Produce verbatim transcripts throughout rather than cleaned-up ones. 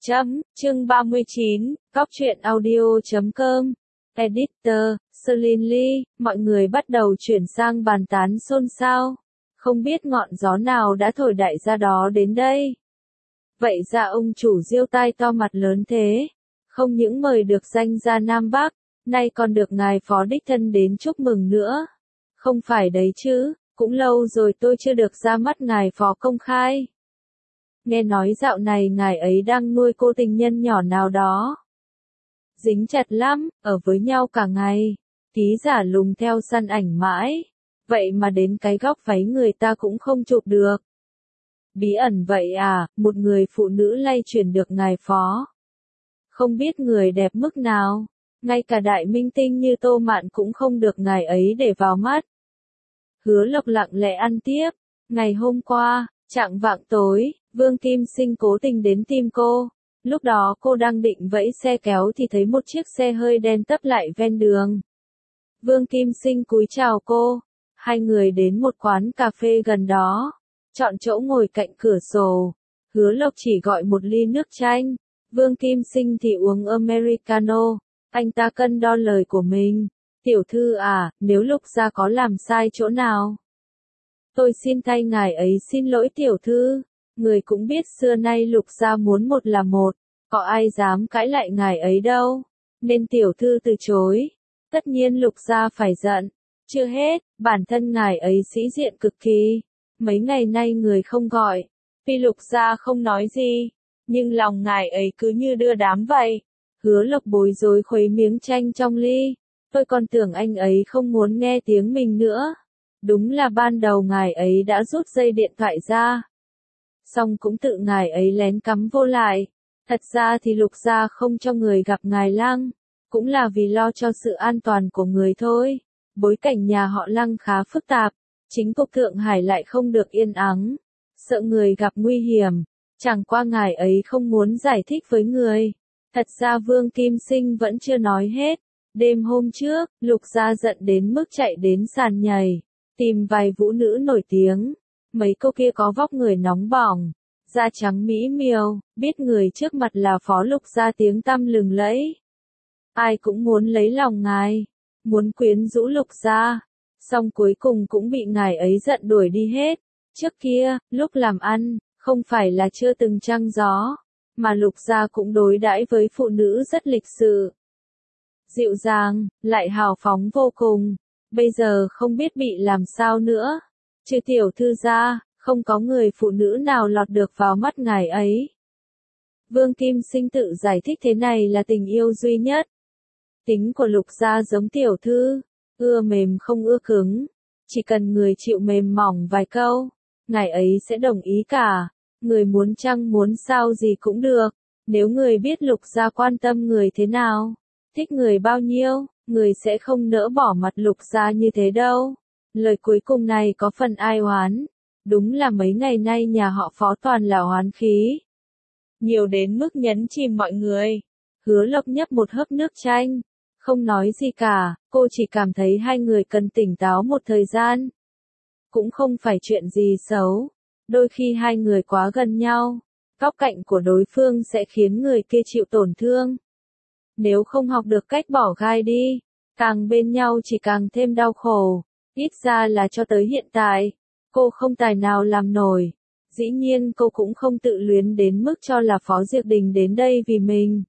Chấm, chương ba mươi chín, cóc truyện audio chấm com. Editor, Celine Lee, mọi người bắt đầu chuyển sang bàn tán xôn xao. Không biết ngọn gió nào đã thổi đại gia đó đến đây. Vậy ra ông chủ Diêu tai to mặt lớn thế. Không những mời được danh gia Nam Bắc, nay còn được ngài phó đích thân đến chúc mừng nữa. Không phải đấy chứ, cũng lâu rồi tôi chưa được ra mắt ngài phó công khai. Nghe nói dạo này ngài ấy đang nuôi cô tình nhân nhỏ nào đó. Dính chặt lắm, ở với nhau cả ngày. Tí giả lùng theo săn ảnh mãi. Vậy mà đến cái góc váy người ta cũng không chụp được. Bí ẩn vậy à, một người phụ nữ lay chuyển được ngài phó. Không biết người đẹp mức nào. Ngay cả đại minh tinh như Tô Mạn cũng không được ngài ấy để vào mắt. Hứa Lộc lặng lẽ ăn tiếp. Ngày hôm qua, chạng vạng tối, Vương Kim Sinh cố tình đến tìm cô. Lúc đó cô đang định vẫy xe kéo thì thấy một chiếc xe hơi đen tấp lại ven đường. Vương Kim Sinh cúi chào cô. Hai người đến một quán cà phê gần đó. Chọn chỗ ngồi cạnh cửa sổ. Hứa Lộc chỉ gọi một ly nước chanh. Vương Kim Sinh thì uống Americano. Anh ta cân đo lời của mình. Tiểu thư à, nếu Lục gia có làm sai chỗ nào? Tôi xin thay ngài ấy xin lỗi tiểu thư. Người cũng biết xưa nay Lục gia muốn một là một. Có ai dám cãi lại ngài ấy đâu. Nên tiểu thư từ chối. Tất nhiên Lục gia phải giận. Chưa hết, bản thân ngài ấy sĩ diện cực kỳ. Mấy ngày nay người không gọi. Vì Lục gia không nói gì. Nhưng lòng ngài ấy cứ như đưa đám vậy. Hứa Lộc bối rối khuấy miếng chanh trong ly. Tôi còn tưởng anh ấy không muốn nghe tiếng mình nữa. Đúng là ban đầu ngài ấy đã rút dây điện thoại ra. Xong cũng tự ngài ấy lén cắm vô lại. Thật ra thì Lục gia không cho người gặp ngài Lăng. Cũng là vì lo cho sự an toàn của người thôi. Bối cảnh nhà họ Lăng khá phức tạp. Chính cục Thượng Hải lại không được yên ắng. Sợ người gặp nguy hiểm. Chẳng qua ngài ấy không muốn giải thích với người. Thật ra Vương Kim Sinh vẫn chưa nói hết. Đêm hôm trước, Lục gia giận đến mức chạy đến sàn nhảy. Tìm vài vũ nữ nổi tiếng. Mấy cô kia có vóc người nóng bỏng. Da trắng mỹ miều. Biết người trước mặt là phó Lục gia tiếng tăm lừng lẫy. Ai cũng muốn lấy lòng ngài. Muốn quyến rũ Lục gia. Xong cuối cùng cũng bị ngài ấy giận đuổi đi hết. Trước kia, lúc làm ăn, không phải là chưa từng trăng gió. Mà Lục gia cũng đối đãi với phụ nữ rất lịch sự. Dịu dàng, lại hào phóng vô cùng. Bây giờ không biết bị làm sao nữa. Trừ tiểu thư gia, không có người phụ nữ nào lọt được vào mắt ngài ấy. Vương Kim Sinh tự giải thích thế này là tình yêu duy nhất. Tính của Lục gia giống tiểu thư, ưa mềm không ưa cứng. Chỉ cần người chịu mềm mỏng vài câu, ngài ấy sẽ đồng ý cả. Người muốn chăng muốn sao gì cũng được. Nếu người biết Lục gia quan tâm người thế nào, thích người bao nhiêu, người sẽ không nỡ bỏ mặt Lục gia như thế đâu. Lời cuối cùng này có phần ai oán. Đúng là mấy ngày nay nhà họ Phó toàn là oán khí. Nhiều đến mức nhấn chìm mọi người. Hứa Lộc nhấp một hớp nước chanh. Không nói gì cả, cô chỉ cảm thấy hai người cần tỉnh táo một thời gian. Cũng không phải chuyện gì xấu. Đôi khi hai người quá gần nhau, góc cạnh của đối phương sẽ khiến người kia chịu tổn thương. Nếu không học được cách bỏ gai đi, càng bên nhau chỉ càng thêm đau khổ. Ít ra là cho tới hiện tại, cô không tài nào làm nổi. Dĩ nhiên cô cũng không tự luyến đến mức cho là Phó Diệp Đình đến đây vì mình.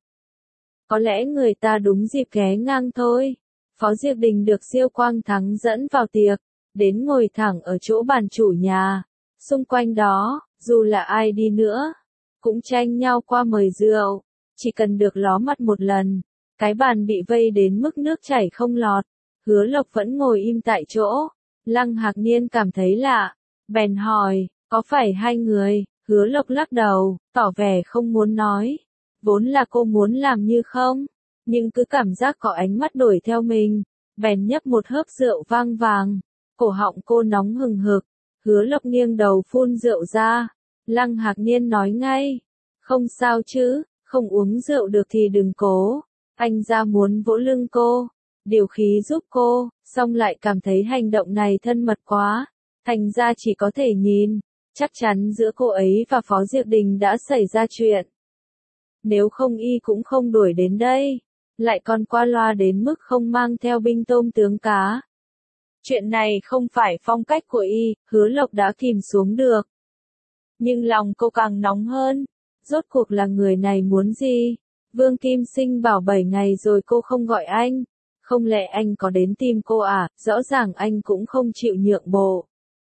Có lẽ người ta đúng dịp ghé ngang thôi. Phó Diệp Đình được Diêu Quang Thắng dẫn vào tiệc, đến ngồi thẳng ở chỗ bàn chủ nhà. Xung quanh đó, dù là ai đi nữa, cũng tranh nhau qua mời rượu. Chỉ cần được ló mặt một lần, cái bàn bị vây đến mức nước chảy không lọt. Hứa Lộc vẫn ngồi im tại chỗ. Lăng Hạc Niên cảm thấy lạ, bèn hỏi, có phải hai người? Hứa Lộc lắc đầu, tỏ vẻ không muốn nói. Vốn là cô muốn làm như không, nhưng cứ cảm giác có ánh mắt đuổi theo mình. Bèn nhấp một hớp rượu vang vàng. Cổ họng cô nóng hừng hực. Hứa Lộc nghiêng đầu phun rượu ra. Lăng Hạc Niên nói ngay, không sao chứ, không uống rượu được thì đừng cố. Anh ra muốn vỗ lưng cô, điều khí giúp cô, xong lại cảm thấy hành động này thân mật quá. Thành ra chỉ có thể nhìn. Chắc chắn giữa cô ấy và Phó Diệp Đình đã xảy ra chuyện. nếu không y cũng không đuổi đến đây, lại còn qua loa đến mức không mang theo binh tôm tướng cá. Chuyện này không phải phong cách của y, Hứa Lộc đã kìm xuống được. Nhưng lòng cô càng nóng hơn, rốt cuộc là người này muốn gì? Vương Kim Sinh bảo bảy ngày rồi cô không gọi anh, không lẽ anh có đến tìm cô à? Rõ ràng anh cũng không chịu nhượng bộ.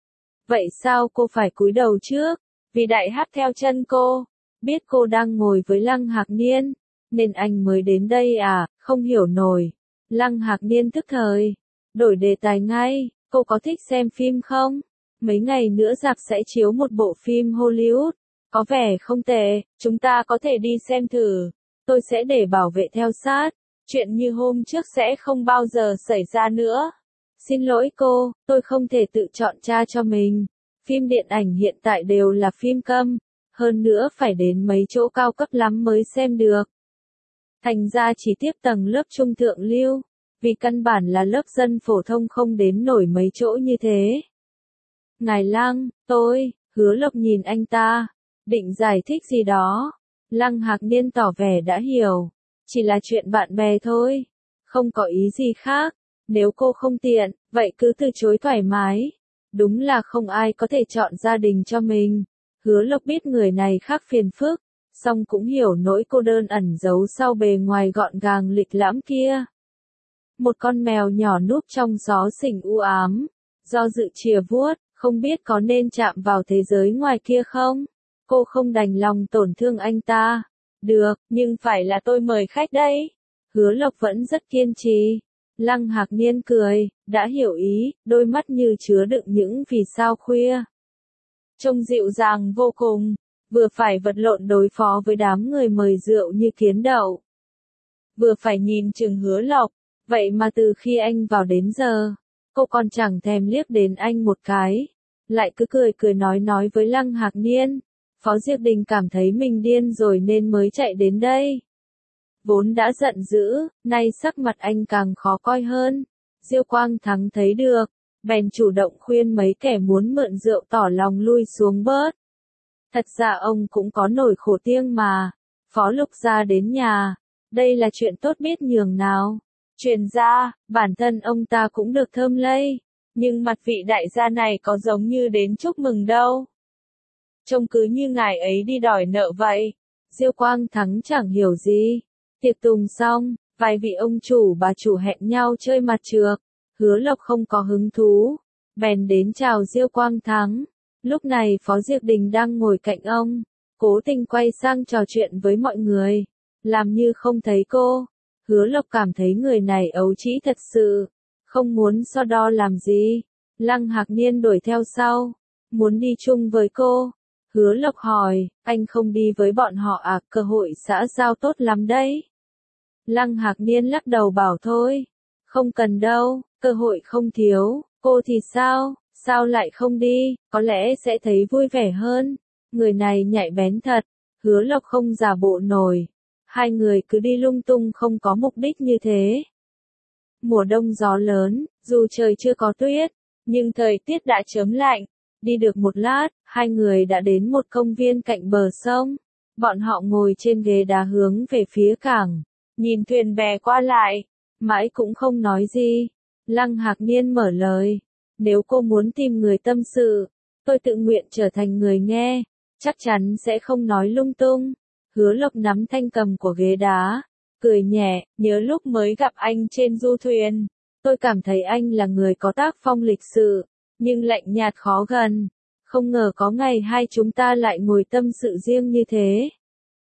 Vậy sao cô phải cúi đầu trước? Vì Đại Hắc theo chân cô, biết cô đang ngồi với Lăng Hạc Niên, nên anh mới đến đây à? Không hiểu nổi. Lăng Hạc Niên tức thời, đổi đề tài ngay, cô có thích xem phim không? Mấy ngày nữa rạp sẽ chiếu một bộ phim Hollywood, có vẻ không tệ, chúng ta có thể đi xem thử. Tôi sẽ để bảo vệ theo sát, chuyện như hôm trước sẽ không bao giờ xảy ra nữa. Xin lỗi cô, tôi không thể tự chọn cha cho mình. Phim điện ảnh hiện tại đều là phim câm, hơn nữa phải đến mấy chỗ cao cấp lắm mới xem được. Thành ra chỉ tiếp tầng lớp trung thượng lưu, vì căn bản là lớp dân phổ thông không đến nổi mấy chỗ như thế. Ngài Lăng, tôi, Hứa Lộc nhìn anh ta, định giải thích gì đó. Lăng Hạc Niên tỏ vẻ đã hiểu, chỉ là chuyện bạn bè thôi, không có ý gì khác. Nếu cô không tiện, vậy cứ từ chối thoải mái. Đúng là không ai có thể chọn gia đình cho mình. Hứa Lộc biết người này khác phiền phức, song cũng hiểu nỗi cô đơn ẩn giấu sau bề ngoài gọn gàng lịch lãm kia. Một con mèo nhỏ núp trong gió xỉnh u ám, do dự chìa vuốt, không biết có nên chạm vào thế giới ngoài kia không? Cô không đành lòng tổn thương anh ta. Được, nhưng phải là tôi mời khách đấy. Hứa Lộc vẫn rất kiên trì. Lăng Hạc Niên cười, đã hiểu ý, đôi mắt như chứa đựng những vì sao khuya. Trông dịu dàng vô cùng, vừa phải vật lộn đối phó với đám người mời rượu như kiến đậu. Vừa phải nhìn chừng Hứa Lộc, vậy mà từ khi anh vào đến giờ, cô còn chẳng thèm liếc đến anh một cái, lại cứ cười cười nói nói với Lăng Hạc Niên. Phó Diệp Đình cảm thấy mình điên rồi nên mới chạy đến đây. Vốn đã giận dữ, nay sắc mặt anh càng khó coi hơn. Diêu Quang Thắng thấy được, bèn chủ động khuyên mấy kẻ muốn mượn rượu tỏ lòng lui xuống bớt. Thật ra ông cũng có nỗi khổ riêng mà. Phó Lục Gia đến nhà, đây là chuyện tốt biết nhường nào. Truyền ra, bản thân ông ta cũng được thơm lây, nhưng mặt vị đại gia này có giống như đến chúc mừng đâu. Trông cứ như ngài ấy đi đòi nợ vậy. Diêu Quang Thắng chẳng hiểu gì. Tiệc tùng xong, vài vị ông chủ bà chủ hẹn nhau chơi mặt trược. Hứa Lộc không có hứng thú, bèn đến chào Diêu Quang Thắng. Lúc này Phó Diệp Đình đang ngồi cạnh ông, cố tình quay sang trò chuyện với mọi người, làm như không thấy cô. Hứa Lộc cảm thấy người này ấu trĩ thật sự, không muốn so đo làm gì. Lăng Hạc Niên đuổi theo sau, muốn đi chung với cô. Hứa Lộc hỏi, anh không đi với bọn họ à? Cơ hội xã giao tốt lắm đấy. Lăng Hạc Niên lắc đầu bảo thôi, không cần đâu, cơ hội không thiếu. Cô thì sao, sao lại không đi, có lẽ sẽ thấy vui vẻ hơn. Người này nhạy bén thật. Hứa Lộc không giả bộ nổi. Hai người cứ đi lung tung không có mục đích như thế. Mùa đông gió lớn, dù trời chưa có tuyết, nhưng thời tiết đã chớm lạnh. Đi được một lát, hai người đã đến một công viên cạnh bờ sông. Bọn họ ngồi trên ghế đá hướng về phía cảng, nhìn thuyền bè qua lại, mãi cũng không nói gì. Lăng Hạc Niên mở lời, nếu cô muốn tìm người tâm sự, tôi tự nguyện trở thành người nghe, chắc chắn sẽ không nói lung tung. Hứa Lộc nắm thanh cầm của ghế đá, cười nhẹ, nhớ lúc mới gặp anh trên du thuyền, tôi cảm thấy anh là người có tác phong lịch sự, nhưng lạnh nhạt khó gần. Không ngờ có ngày hai chúng ta lại ngồi tâm sự riêng như thế.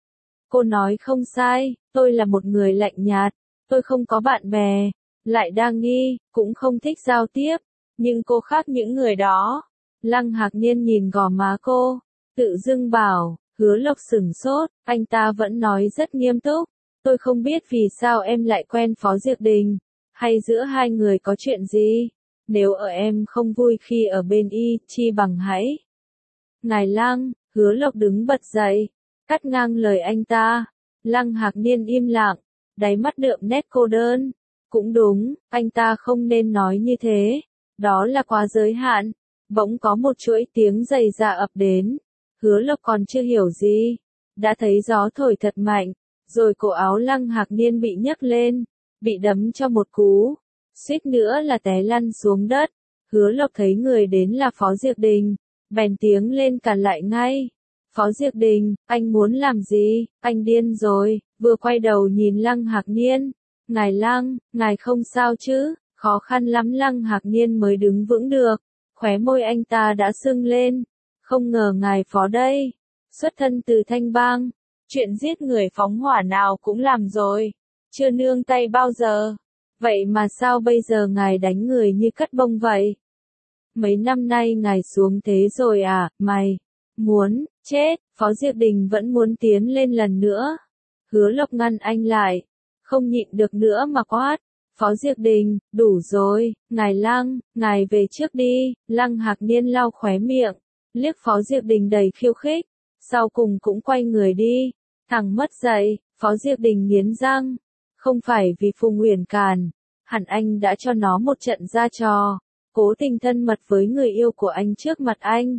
Cô nói không sai, tôi là một người lạnh nhạt, tôi không có bạn bè, lại đa nghi, cũng không thích giao tiếp, nhưng cô khác những người đó. Lăng Hạc Niên nhìn gò má cô, tự dưng bảo. Hứa Lộc sửng sốt, anh ta vẫn nói rất nghiêm túc. Tôi không biết vì sao em lại quen Phó Diệp Đình, hay giữa hai người có chuyện gì. Nếu ở em không vui khi ở bên y, chi bằng hãy. Ngài Lăng, Hứa Lộc đứng bật dậy, cắt ngang lời anh ta. Lăng Hạc Niên im lặng, đáy mắt đượm nét cô đơn. Cũng đúng, anh ta không nên nói như thế. Đó là quá giới hạn. Bỗng có một chuỗi tiếng rầy rà ập đến. Hứa Lộc còn chưa hiểu gì, đã thấy gió thổi thật mạnh, Rồi cổ áo Lăng Hạc Niên bị nhấc lên, bị đấm cho một cú, suýt nữa là té lăn xuống đất. Hứa Lộc thấy người đến là Phó Diệc Đình, bèn tiếng lên cản lại ngay. Phó Diệc Đình, anh muốn làm gì? Anh điên rồi, vừa quay đầu nhìn Lăng Hạc Niên. Ngài Lăng, ngài không sao chứ? Khó khăn lắm Lăng Hạc Niên mới đứng vững được, khóe môi anh ta đã sưng lên. Không ngờ ngài Phó đây, xuất thân từ Thanh Bang, chuyện giết người phóng hỏa nào cũng làm rồi, chưa nương tay bao giờ. Vậy mà sao bây giờ ngài đánh người như cắt bông vậy? Mấy năm nay ngài xuống thế rồi à, mày? Muốn, chết, Phó Diệc Đình vẫn muốn tiến lên lần nữa. Hứa Lộc ngăn anh lại, không nhịn được nữa mà quát. Phó Diệc Đình, đủ rồi, ngài Lăng, ngài về trước đi. Lăng Hạc Niên lau khóe miệng, liếc Phó Diệc Đình đầy khiêu khích, sau cùng cũng quay người đi, thẳng mất dậy. Phó Diệc Đình nghiến răng, không phải vì Phùng Uyển càn, hẳn anh đã cho nó một trận ra trò, cố tình thân mật với người yêu của anh trước mặt anh.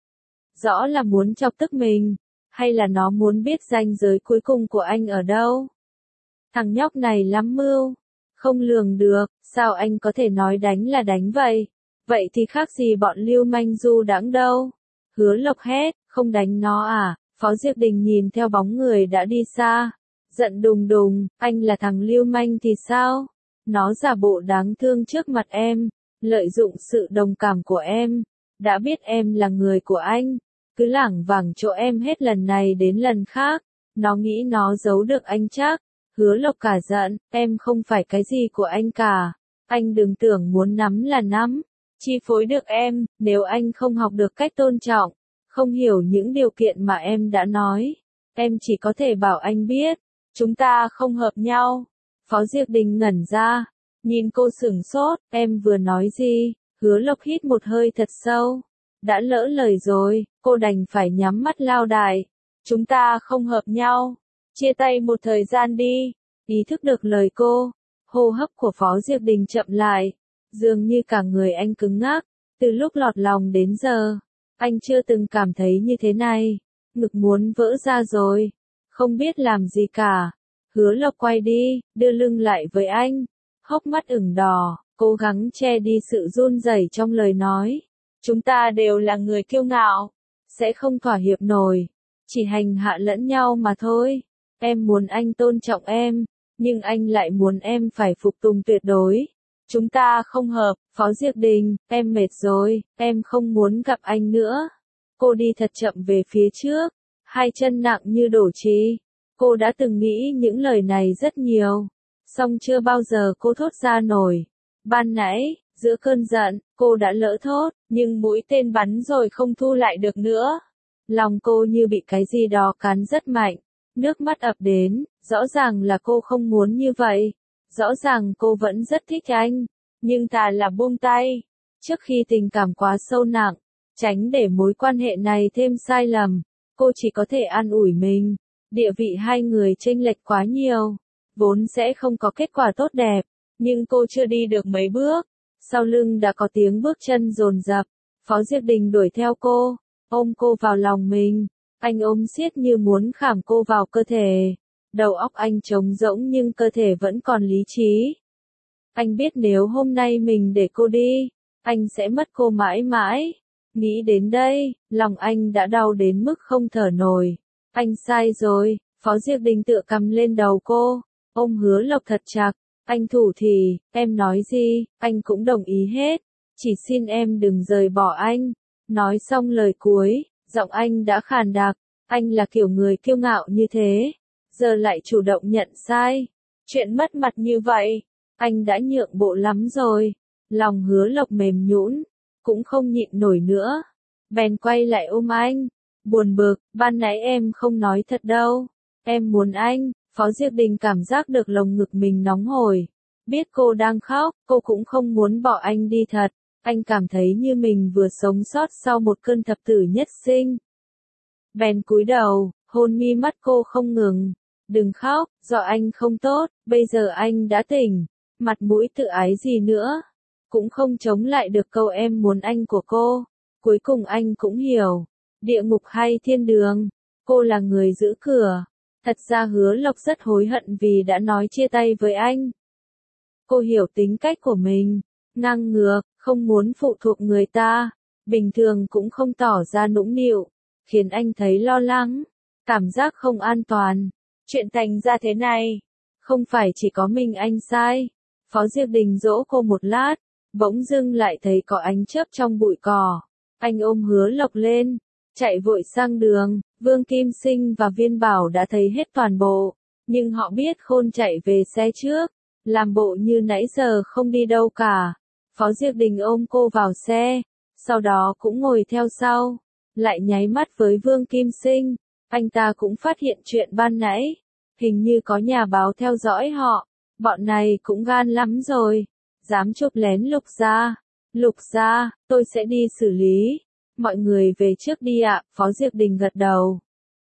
Rõ là muốn chọc tức mình, hay là nó muốn biết ranh giới cuối cùng của anh ở đâu? Thằng nhóc này lắm mưu, không lường được, sao anh có thể nói đánh là đánh vậy? Vậy thì khác gì bọn lưu manh du đãng đâu? Hứa Lộc hét, không đánh nó à? Phó Diệc Đình nhìn theo bóng người đã đi xa, giận đùng đùng, anh là thằng lưu manh thì sao? Nó giả bộ đáng thương trước mặt em, lợi dụng sự đồng cảm của em, đã biết em là người của anh, cứ lảng vảng chỗ em hết lần này đến lần khác, nó nghĩ nó giấu được anh chắc. Hứa Lộc cả giận, em không phải cái gì của anh cả, anh đừng tưởng muốn nắm là nắm, chi phối được em, nếu anh không học được cách tôn trọng, không hiểu những điều kiện mà em đã nói, em chỉ có thể bảo anh biết, chúng ta không hợp nhau. Phó Diệc Đình ngẩn ra, nhìn cô sửng sốt, em vừa nói gì? Hứa Lộc hít một hơi thật sâu, đã lỡ lời rồi, cô đành phải nhắm mắt lao đài. Chúng ta không hợp nhau, chia tay một thời gian đi. Ý thức được lời cô, hô hấp của Phó Diệc Đình chậm lại, dường như cả người anh cứng ngắc, từ lúc lọt lòng đến giờ, anh chưa từng cảm thấy như thế này, ngực muốn vỡ ra rồi, không biết làm gì cả. Hứa Lộc quay đi, đưa lưng lại với anh, hốc mắt ửng đỏ, cố gắng che đi sự run rẩy trong lời nói. Chúng ta đều là người kiêu ngạo, sẽ không thỏa hiệp nổi, chỉ hành hạ lẫn nhau mà thôi. Em muốn anh tôn trọng em, nhưng anh lại muốn em phải phục tùng tuyệt đối. Chúng ta không hợp. Phó Diệc Đình, em mệt rồi, em không muốn gặp anh nữa. Cô đi thật chậm về phía trước, hai chân nặng như đổ trì. Cô đã từng nghĩ những lời này rất nhiều, song chưa bao giờ cô thốt ra nổi. Ban nãy, giữa cơn giận, cô đã lỡ thốt, nhưng mũi tên bắn rồi không thu lại được nữa. Lòng cô như bị cái gì đó cắn rất mạnh, nước mắt ập đến, rõ ràng là cô không muốn như vậy. Rõ ràng cô vẫn rất thích anh, nhưng thà là buông tay, trước khi tình cảm quá sâu nặng, tránh để mối quan hệ này thêm sai lầm. Cô chỉ có thể an ủi mình, địa vị hai người chênh lệch quá nhiều, vốn sẽ không có kết quả tốt đẹp, nhưng cô chưa đi được mấy bước, sau lưng đã có tiếng bước chân dồn dập. Phó Diệc Đình đuổi theo cô, ôm cô vào lòng mình, anh ôm siết như muốn khảm cô vào cơ thể. Đầu óc anh trống rỗng nhưng cơ thể vẫn còn lý trí. Anh biết nếu hôm nay mình để cô đi, anh sẽ mất cô mãi mãi. Nghĩ đến đây, lòng anh đã đau đến mức không thở nổi. Anh sai rồi. Phó Diệc Đình tựa cầm lên đầu cô, ôm Hứa Lộc thật chặt. Anh thủ thì, em nói gì, anh cũng đồng ý hết. Chỉ xin em đừng rời bỏ anh. Nói xong lời cuối, giọng anh đã khàn đặc. Anh là kiểu người kiêu ngạo như thế, giờ lại chủ động nhận sai. Chuyện mất mặt như vậy, anh đã nhượng bộ lắm rồi. Lòng Hứa Lộc mềm nhũn, cũng không nhịn nổi nữa. Bèn quay lại ôm anh, buồn bực, ban nãy em không nói thật đâu. Em muốn anh. Phó Diệc Đình cảm giác được lồng ngực mình nóng hổi. Biết cô đang khóc, cô cũng không muốn bỏ anh đi thật. Anh cảm thấy như mình vừa sống sót sau một cơn thập tử nhất sinh. Bèn cúi đầu, hôn mi mắt cô không ngừng. Đừng khóc, do anh không tốt, bây giờ anh đã tỉnh. Mặt mũi tự ái gì nữa, cũng không chống lại được câu em muốn anh của cô. Cuối cùng anh cũng hiểu, địa ngục hay thiên đường, cô là người giữ cửa. Thật ra Hứa Lộc rất hối hận vì đã nói chia tay với anh. Cô hiểu tính cách của mình, ngang ngược, không muốn phụ thuộc người ta, bình thường cũng không tỏ ra nũng nịu, khiến anh thấy lo lắng, cảm giác không an toàn. Chuyện thành ra thế này, không phải chỉ có mình anh sai. Phó Diệp Đình dỗ cô một lát, bỗng dưng lại thấy có ánh chớp trong bụi cỏ. Anh ôm Hứa Lộc lên, chạy vội sang đường. Vương Kim Sinh và Viên Bảo đã thấy hết toàn bộ, nhưng họ biết Khôn chạy về xe trước, làm bộ như nãy giờ không đi đâu cả. Phó Diệp Đình ôm cô vào xe, sau đó cũng ngồi theo sau, lại nháy mắt với Vương Kim Sinh. Anh ta cũng phát hiện chuyện ban nãy, hình như có nhà báo theo dõi họ, bọn này cũng gan lắm rồi, dám chụp lén Lục gia. Lục gia, tôi sẽ đi xử lý. Mọi người về trước đi ạ, Phó Diệp Đình gật đầu.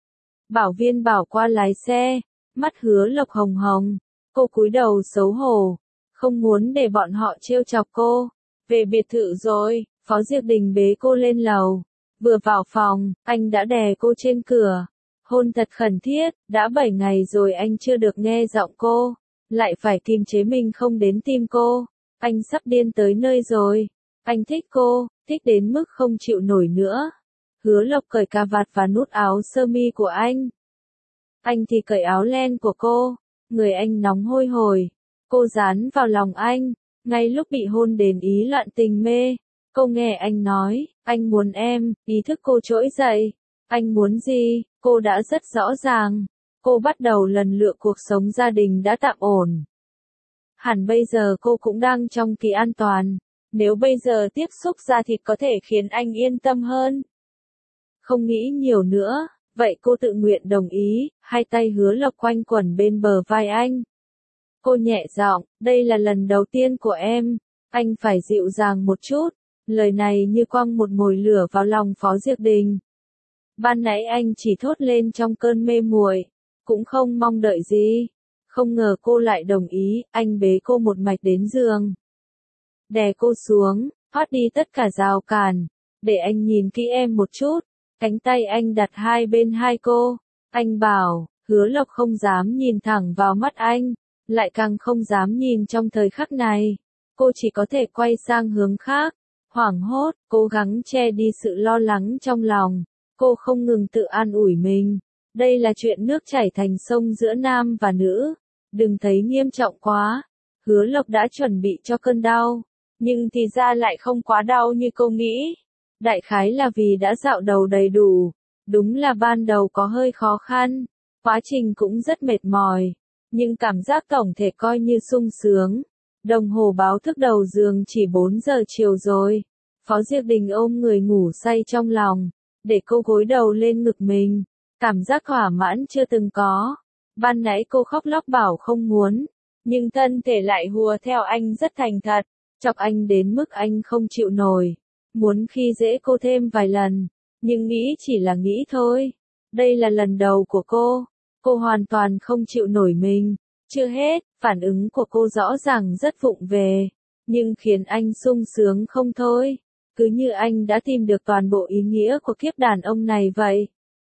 Bảo Viên Bảo qua lái xe, mắt Hứa Lộc hồng hồng, cô cúi đầu xấu hổ, không muốn để bọn họ trêu chọc cô. Về biệt thự rồi, Phó Diệp Đình bế cô lên lầu, vừa vào phòng, anh đã đè cô trên cửa, hôn thật khẩn thiết, đã bảy ngày rồi anh chưa được nghe giọng cô, lại phải kiềm chế mình không đến tìm cô, anh sắp điên tới nơi rồi, anh thích cô, thích đến mức không chịu nổi nữa. Hứa Lộc cởi cà vạt và nút áo sơ mi của anh. Anh thì cởi áo len của cô, người anh nóng hôi hổi, cô dán vào lòng anh, ngay lúc bị hôn đến ý loạn tình mê. Cô nghe anh nói, anh muốn em, ý thức cô trỗi dậy. Anh muốn gì, cô đã rất rõ ràng. Cô bắt đầu lần lựa cuộc sống gia đình đã tạm ổn. Hẳn bây giờ cô cũng đang trong kỳ an toàn. Nếu bây giờ tiếp xúc da thịt có thể khiến anh yên tâm hơn. Không nghĩ nhiều nữa, vậy cô tự nguyện đồng ý, hai tay Hứa Lộc quanh quẩn bên bờ vai anh. Cô nhẹ giọng, đây là lần đầu tiên của em, anh phải dịu dàng một chút. Lời này như quăng một mồi lửa vào lòng Phó Diệp Đình. Ban nãy anh chỉ thốt lên trong cơn mê muội, cũng không mong đợi gì. Không ngờ cô lại đồng ý, anh bế cô một mạch đến giường. Đè cô xuống, thoát đi tất cả rào cản, để anh nhìn kỹ em một chút. Cánh tay anh đặt hai bên hai cô, anh bảo, Hứa Lộc không dám nhìn thẳng vào mắt anh, lại càng không dám nhìn trong thời khắc này. Cô chỉ có thể quay sang hướng khác, hoảng hốt, cố gắng che đi sự lo lắng trong lòng. Cô không ngừng tự an ủi mình, đây là chuyện nước chảy thành sông giữa nam và nữ, đừng thấy nghiêm trọng quá. Hứa Lộc đã chuẩn bị cho cơn đau, nhưng thì ra lại không quá đau như cô nghĩ. Đại khái là vì đã dạo đầu đầy đủ, đúng là ban đầu có hơi khó khăn, quá trình cũng rất mệt mỏi, nhưng cảm giác tổng thể coi như sung sướng. Đồng hồ báo thức đầu giường chỉ bốn giờ chiều rồi. Phó Diệp Đình ôm người ngủ say trong lòng, để cô gối đầu lên ngực mình, cảm giác thỏa mãn chưa từng có. Ban nãy cô khóc lóc bảo không muốn, nhưng thân thể lại hùa theo anh rất thành thật, chọc anh đến mức anh không chịu nổi. Muốn khi dễ cô thêm vài lần, nhưng nghĩ chỉ là nghĩ thôi. Đây là lần đầu của cô, cô hoàn toàn không chịu nổi mình. Chưa hết, phản ứng của cô rõ ràng rất vụng về, nhưng khiến anh sung sướng không thôi. Cứ như anh đã tìm được toàn bộ ý nghĩa của kiếp đàn ông này vậy.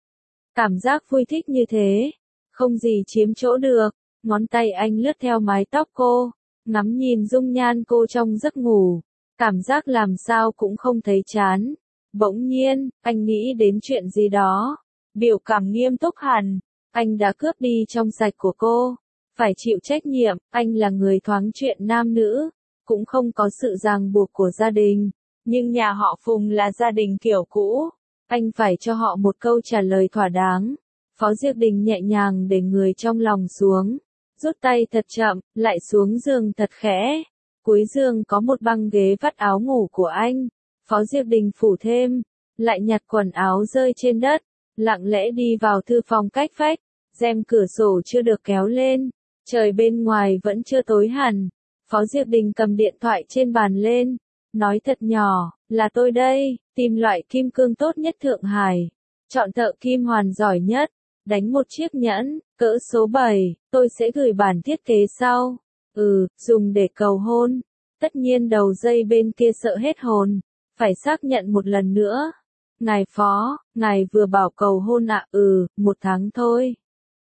Cảm giác vui thích như thế, không gì chiếm chỗ được. Ngón tay anh lướt theo mái tóc cô, ngắm nhìn dung nhan cô trong giấc ngủ. Cảm giác làm sao cũng không thấy chán. Bỗng nhiên, anh nghĩ đến chuyện gì đó. Biểu cảm nghiêm túc hẳn. Anh đã cướp đi trong sạch của cô. Phải chịu trách nhiệm, anh là người thoáng chuyện nam nữ. Cũng không có sự ràng buộc của gia đình. Nhưng nhà họ Phùng là gia đình kiểu cũ. Anh phải cho họ một câu trả lời thỏa đáng. Phó Diệp Đình nhẹ nhàng để người trong lòng xuống. Rút tay thật chậm, lại xuống giường thật khẽ. Cuối giường có một băng ghế vắt áo ngủ của anh. Phó Diệp Đình phủ thêm, lại nhặt quần áo rơi trên đất, lặng lẽ đi vào thư phòng cách vách. Rèm cửa sổ chưa được kéo lên, trời bên ngoài vẫn chưa tối hẳn. Phó Diệp Đình cầm điện thoại trên bàn lên, nói thật nhỏ, là tôi đây, tìm loại kim cương tốt nhất Thượng Hải, chọn thợ kim hoàn giỏi nhất, đánh một chiếc nhẫn, cỡ số bảy, tôi sẽ gửi bản thiết kế sau. Ừ, dùng để cầu hôn. Tất nhiên đầu dây bên kia sợ hết hồn, phải xác nhận một lần nữa. Ngài Phó, ngài vừa bảo cầu hôn ạ, à? Ừ, một tháng thôi.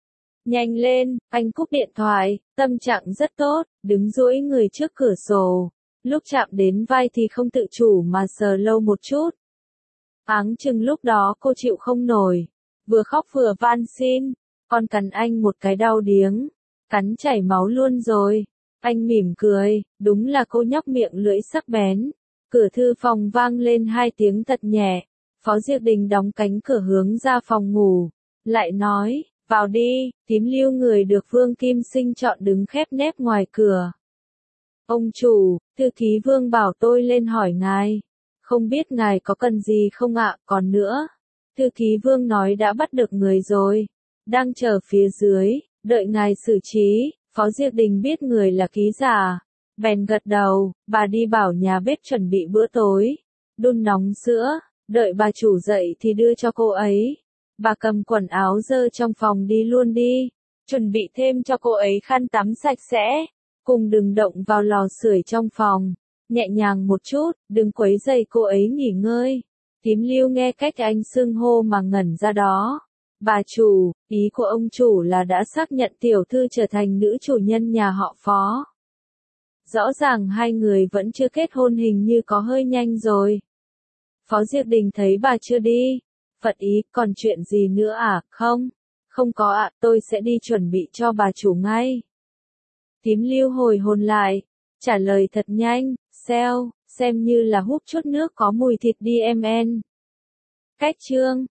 Nhanh lên, anh cúp điện thoại, tâm trạng rất tốt, đứng duỗi người trước cửa sổ. Lúc chạm đến vai thì không tự chủ mà sờ lâu một chút. Áng chừng lúc đó cô chịu không nổi. Vừa khóc vừa van xin. Con cắn anh một cái đau điếng. Cắn chảy máu luôn rồi. Anh mỉm cười, đúng là cô nhóc miệng lưỡi sắc bén. Cửa thư phòng vang lên hai tiếng thật nhẹ. Phó Diệp Đình đóng cánh cửa hướng ra phòng ngủ. Lại nói, vào đi, tím lưu người được Vương Kim Sinh chọn đứng khép nép ngoài cửa. Ông chủ, thư ký Vương bảo tôi lên hỏi ngài. Không biết ngài có cần gì không ạ, còn nữa. Thư ký Vương nói đã bắt được người rồi. Đang chờ phía dưới, đợi ngài xử trí. Phó Diệp Đình biết người là ký giả. Bèn gật đầu, bà đi bảo nhà bếp chuẩn bị bữa tối. Đun nóng sữa, đợi bà chủ dậy thì đưa cho cô ấy. Bà cầm quần áo dơ trong phòng đi luôn đi. Chuẩn bị thêm cho cô ấy khăn tắm sạch sẽ. Cùng đừng động vào lò sưởi trong phòng. Nhẹ nhàng một chút, đừng quấy rầy cô ấy nghỉ ngơi. Tím Lưu nghe cách anh xưng hô mà ngẩn ra đó. Bà chủ, ý của ông chủ là đã xác nhận tiểu thư trở thành nữ chủ nhân nhà họ Phó. Rõ ràng hai người vẫn chưa kết hôn, hình như có hơi nhanh rồi. Phó Diệp Đình thấy bà chưa đi. Phật ý, còn chuyện gì nữa à? Không, không có ạ, tôi sẽ đi chuẩn bị cho bà chủ ngay. Tím Lưu hồi hồn lại, trả lời thật nhanh, xeo, xem như là húp chút nước có mùi thịt đi em en. Cách chương